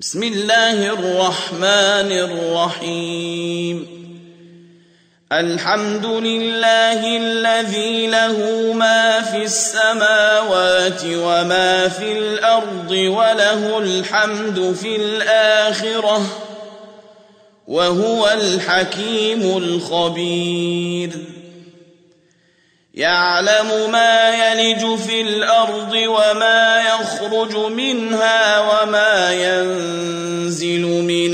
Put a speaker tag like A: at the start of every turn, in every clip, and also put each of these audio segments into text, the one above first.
A: بسم الله الرحمن الرحيم الحمد لله الذي له ما في السماوات وما في الأرض وله الحمد في الآخرة وهو الحكيم الخبير يعلم ما يلج في الأرض وما يخرج منها وما ينزل من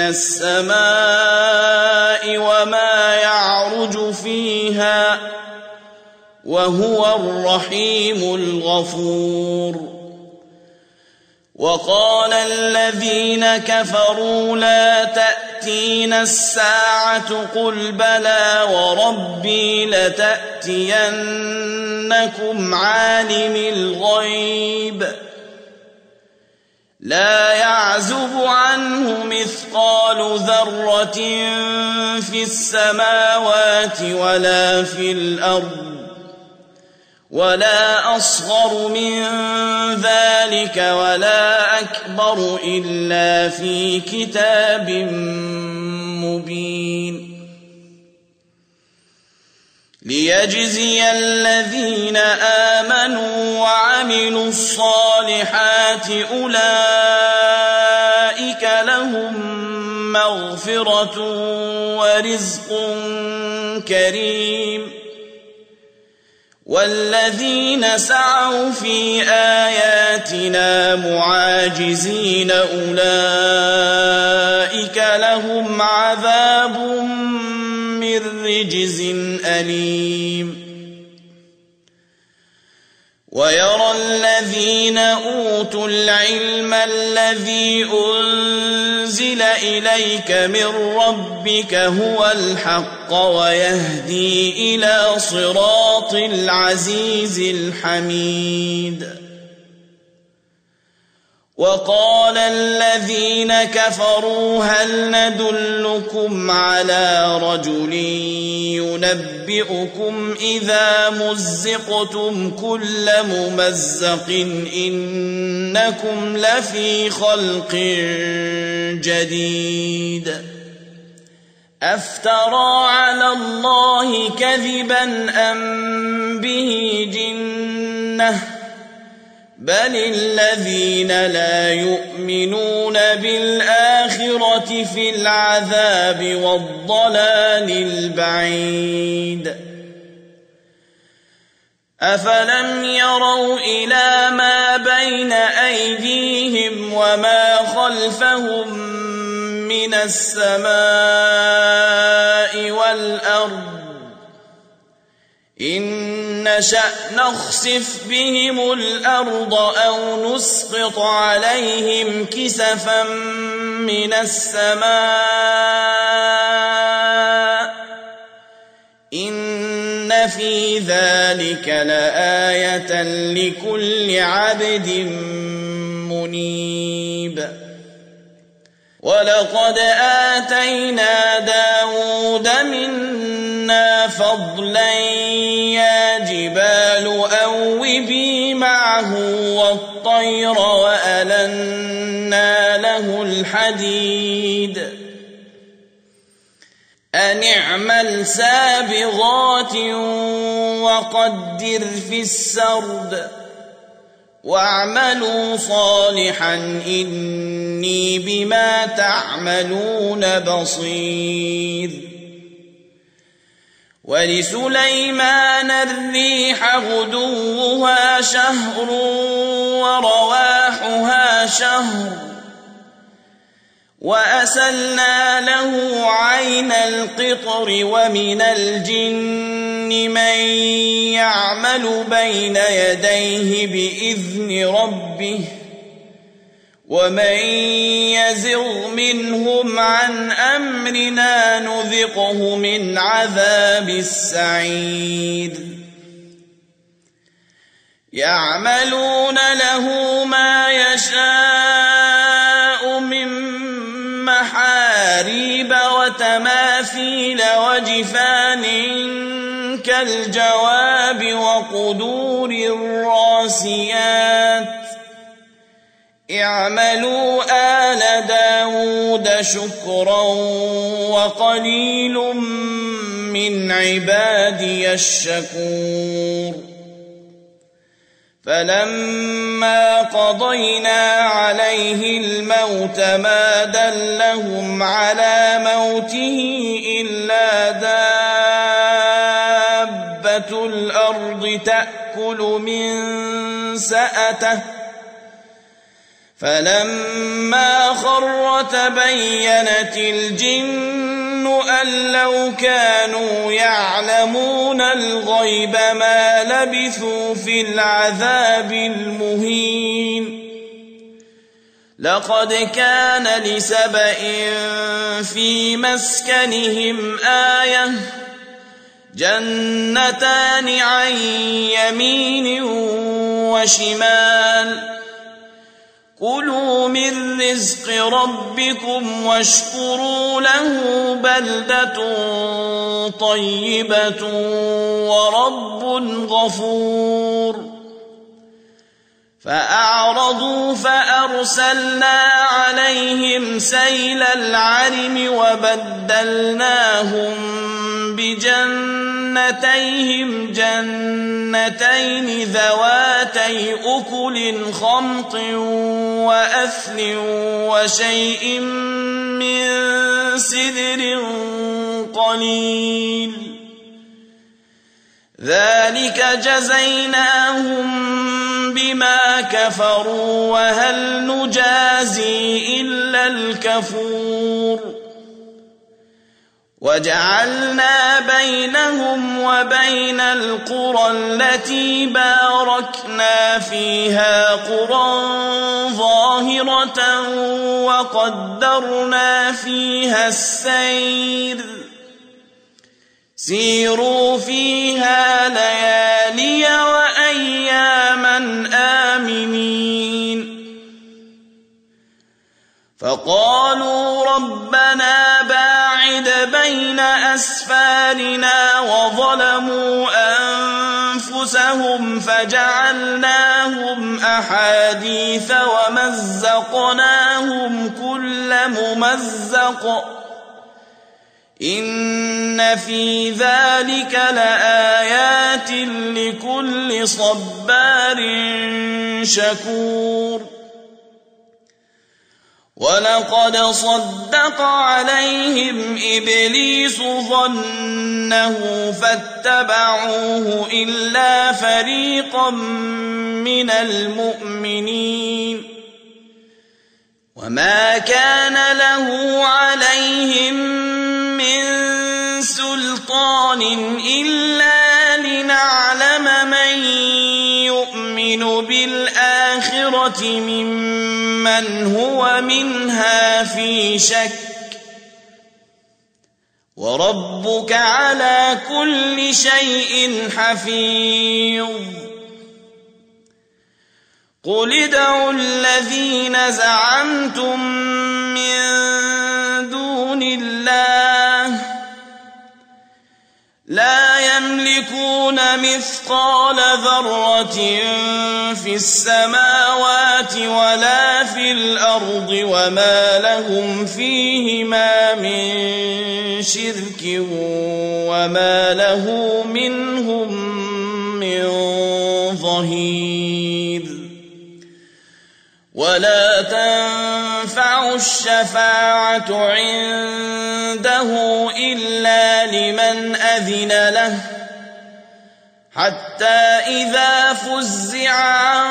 A: السماء وما يعرج فيها وهو الرحيم الغفور وقال الذين كفروا لا تأتينا الساعة قل بلى وربي لتأتينكم عالم الغيب لا يعزب عنه مثقال ذرة في السماوات ولا في الأرض ولا أصغر من ذلك ولا أكبر إلا في كتاب مبين ليجزي الذين آمنوا وعملوا الصالحات أولئك لهم مغفرة ورزق كريم والذين سعوا في آياتنا معاجزين أولئك لهم عذاب من رجز أليم ويرى الذين أوتوا العلم الذي أنزل إليك من ربك هو الحق ويهدي إلى صراط العزيز الحميد وقال الذين كفروا هل ندلكم على رجل ينبئكم إذا مزقتم كل ممزق إنكم لفي خلق جديد أفترى على الله كذبا أم به جنة بل الذين لا يؤمنون بالآخرة في العذاب والضلال البعيد أفلم يروا إلى ما بين أيديهم وما خلفهم من السماء والأرض إن نشأ نخسف بهم الأرض أو نسقط عليهم كسفا من السماء إن في ذلك لآية لكل عبد منيب ولقد آتينا داود منا فضلا يا جبال أوبي معه والطير وألنا له الحديد أن اعمل سابغات وقدر في السرد واعملوا صالحا إني بما تعملون بصير ولسليمان الريح غدوها شهر ورواحها شهر وأسلنا له عين القطر ومن الجن من يعمل بين يديه بإذن ربه ومن يزغ منهم عن أمرنا نذقه من عذاب السعير يعملون له ما يشاء من محاريب وتماثيل وجفان كالجواب وقدور الراسيات اعملوا آل داود داود شكرا وقليل من عبادي الشكور فلما قضينا عليه الموت ما دلهم على موته إلا دابة الأرض تأكل من سأته فلما خر تبينت الجن أن لو كانوا يعلمون الغيب ما لبثوا في العذاب المهين لقد كان لسبإ في مسكنهم آية جنتان عن يمين وشمال كلوا من رزق ربكم واشكروا له بلدة طيبة ورب غفور فأعرضوا فأرسلنا عليهم سيل العرم وبدلناهم بجنتيهم جنتين ذواتي أكل خمط وأثل وشيء من سدر قليل ذلك جزيناهم بما كفروا وهل نجازي إلا الكفور وجعلنا بينهم وبين القرى التي باركنا فيها قرى ظاهرة وقدرنا فيها السير سيروا فيها ليالي وأياما آمنين فقالوا ربنا باعد بين أسفارنا وظلموا أنفسهم فجعلناهم أحاديث ومزقناهم كل ممزق إن في ذلك لآيات لكل صبار شكور ولقد صدق عليهم إبليس ظنه فاتبعوه إلا فريقا من المؤمنين وما كان له عليهم من سلطان إلا لنعلم من يؤمن بالآخرة ممن هو منها في شك وربك على كل شيء حفيظ قل ادعوا الذين زعمتم من دون الله لا يملكون مثقال ذرة في السماوات ولا في الأرض وما لهم فيهما من شرك وما له منهم من ظهير ولا تنفع الشفاعة عنده إلا لمن أذن له حتى إذا فزع عن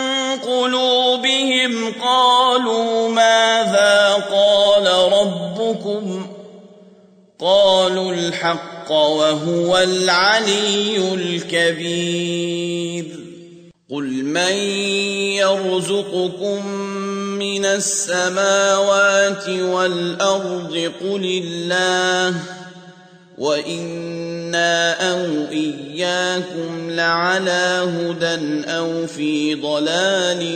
A: قلوبهم قالوا ماذا قال ربكم قالوا الحق وهو العلي الكبير قل من يرزقكم من السماوات والأرض قل الله وإنا أو إياكم لعلى هدى أو في ضلال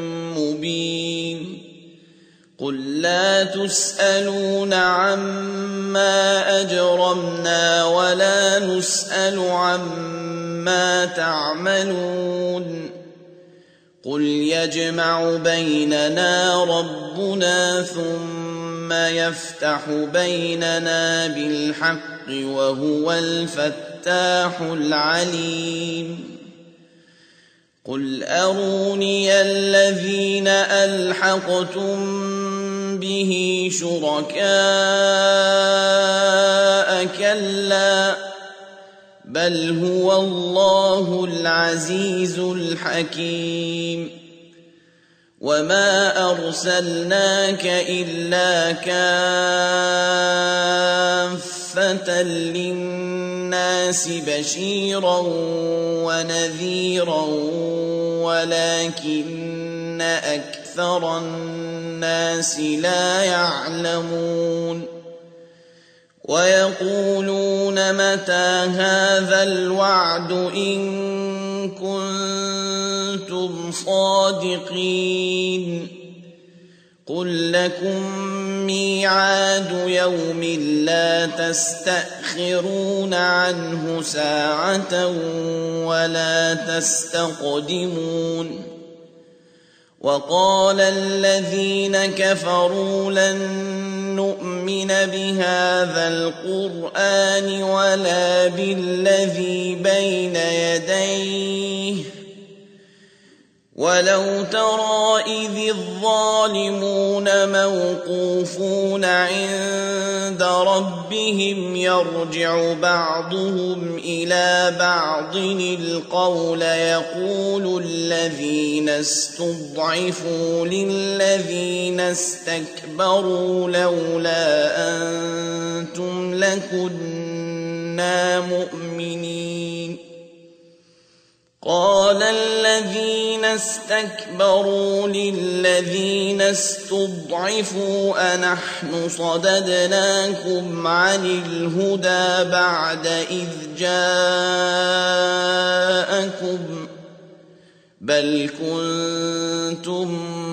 A: مبين قل لا تسألون عما أجرمنا ولا نسأل عما تعملون قل يجمع بيننا ربنا ثم يفتح بيننا بالحق وهو الفتاح العليم قل أروني الذين ألحقتم به شركاء كلا بل هو الله العزيز الحكيم وما أرسلناك إلا كافة للناس بشيرا ونذيرا ولكن أكثر الناس لا يعلمون ويقولون متى هذا الوعد إن كنتم صادقين قل لكم ميعاد يوم لا تستأخرون عنه ساعة ولا تستقدمون وقال الذين كفروا لن نؤمن بهذا القرآن ولا بالذي بين يديه ولو ترى إذ الظالمون موقوفون عند ربهم يرجع بعضهم إلى بعض القول يقول الذين استضعفوا للذين استكبروا لولا أنتم لكنا مؤمنين قال الذين استكبروا للذين استضعفوا أنحن صددناكم عن الهدى بعد إذ جاءكم بل كنتم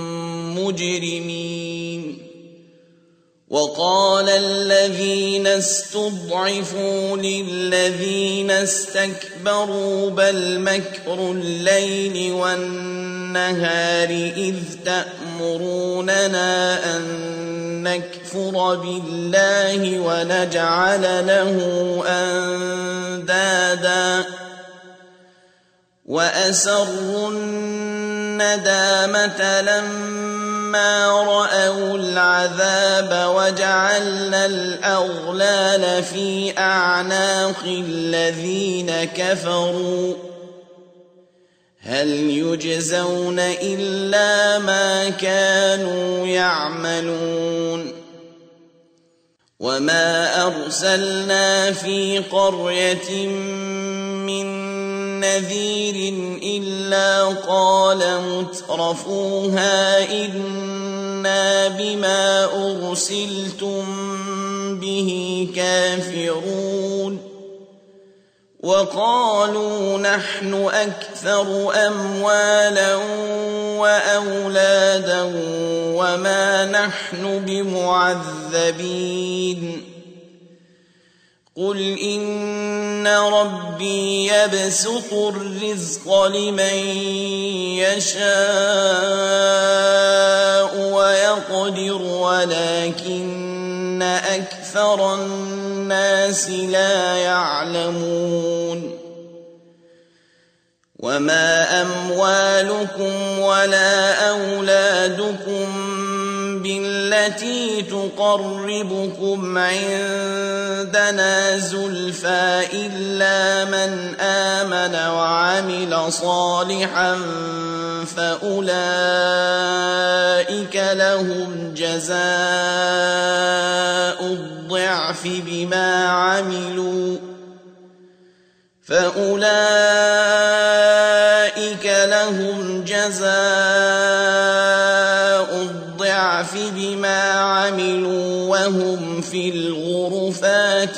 A: مجرمين وقال الذين استضعفوا للذين استكبروا بل مكر الليل والنهار إذ تأمروننا أن نكفر بالله ونجعل له أندادا وأسروا الندامة لما رأوا العذاب وجعلنا الأغلال في أعناق الذين كفروا هل يجزون إلا ما كانوا يعملون وما أرسلنا في قرية من نذير إلا قال مترفوها إنا بما أرسلتم به كافرون وقالوا نحن أكثر أموالا وأولادا وما نحن بمعذبين قل إن ربي يبسط الرزق لمن يشاء ويقدر ولكن أكثر الناس لا يعلمون وما أموالكم ولا أولادكم بالتي تقربكم عندنا زلفى إلا من آمن وعمل صالحا فأولئك لهم جزاء الضعف بما عملوا وهم في الغرفات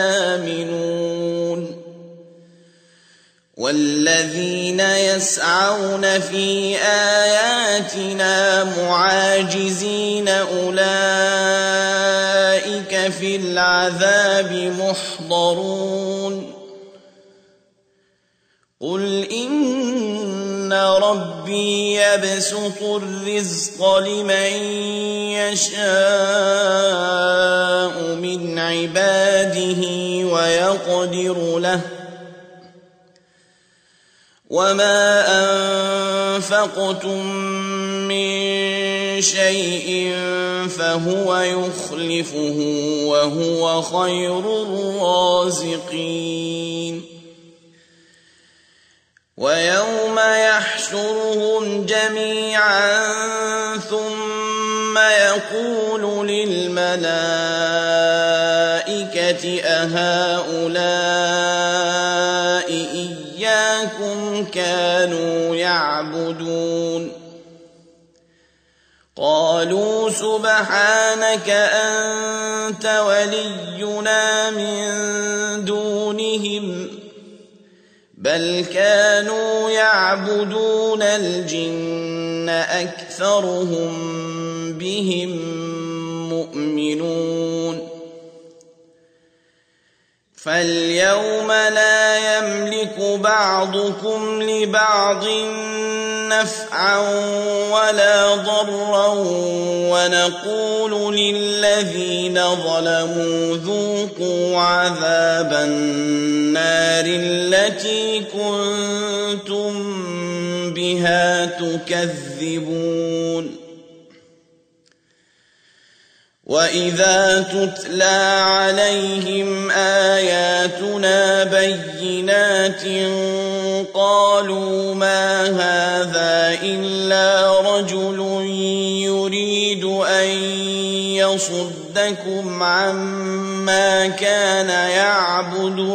A: آمنون والذين يسعون في آياتنا معاجزين أولئك في العذاب محضرون قل إن ربي يبسط الرزق لمن يشاء من عباده ويقدر له وما أنفقتم من شيء فهو يخلفه وهو خير الرازقين ويوم يحشرهم جميعا ثم يقول للملائكة أهؤلاء إياكم كانوا يعبدون قالوا سبحانك أنت ولينا من دونهم بل كانوا يعبدون الجن أكثرهم بهم مؤمنون فاليوم لا يملك بعضكم لبعض نفعا ولا ضرا ونقول للذين ظلموا ذوقوا عذاب النار التي كنتم بها تكذبون وإذا تتلى عليهم آياتنا بينات قالوا ما هذا إلا رجل يريد أن يصدكم عما كان يعبد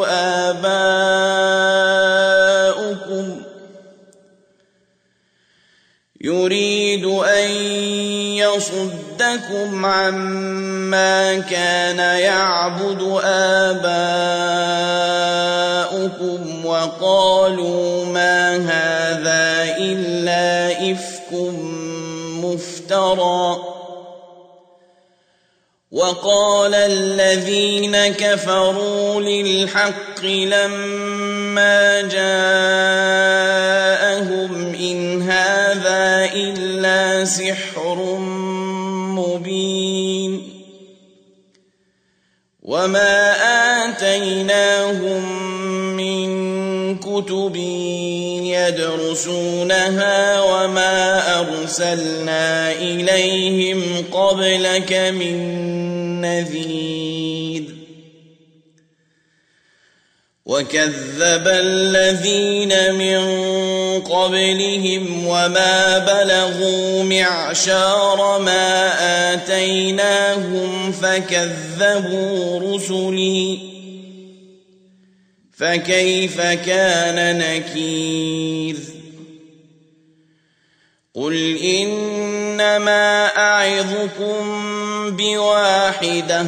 A: آباؤكم يريد أن يصدكم عما كان يعبد آباؤكم وقالوا ما هذا إلا إفك مفترى وقال الذين كفروا للحق لما جاءهم إن هذا إلا سحر مبين وما آتيناهم من كتب يدرسونها وما أرسلنا إليهم قبلك من نذير وكذب الذين من قبلهم وما بلغوا معشار ما آتيناهم فكذبوا رسلي فكيف كان نكير قل إنما أعظكم بواحدة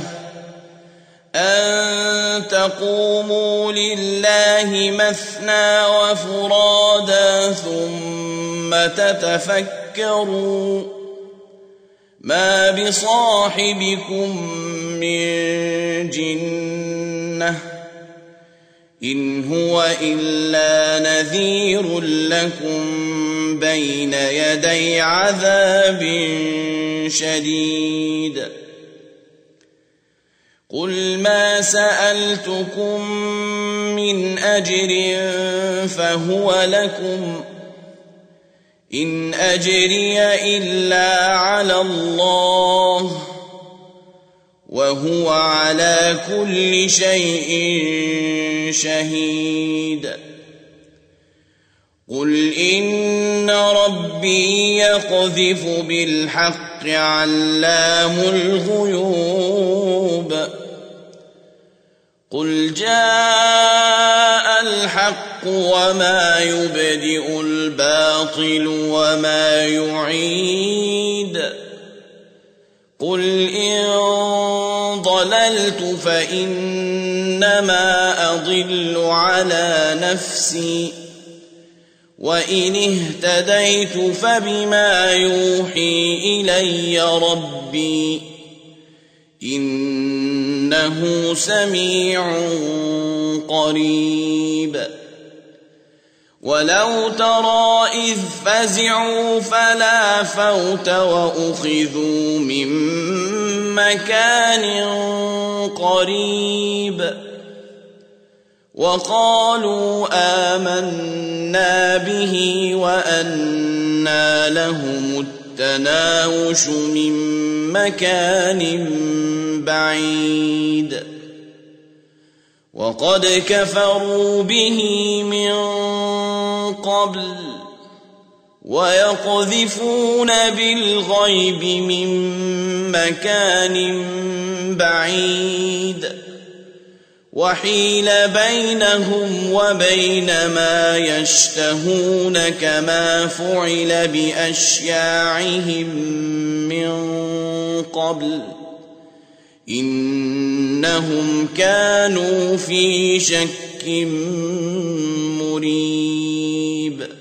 A: أن تقوموا لله مثنى وفرادا ثم تتفكروا ما بصاحبكم من جنة إن هو إلا نذير لكم بين يدي عذاب شديد قل ما سألتكم من أجر فهو لكم إن أجري إلا على الله وهو على كل شيء شهيد قل إن ربي يقذف بالحق علام الغيوب قل جاء الحق وما يبدئ الباطل وما يعيد قل إن ضللت فإنما أضل على نفسي وإن اهتديت فبما يوحي إلي ربي إنه سميع قريب ولو ترى إذ فزعوا فلا فوت وأخذوا من مكان قريب وقالوا آمنا به وأنى لهم التناوش من مكان بعيد وقد كفروا به من قبل ويقذفون بالغيب من مكان بعيد وحيل بينهم وبين ما يشتهون كما فعل بأشياعهم من قبل إنهم كانوا في شك مريب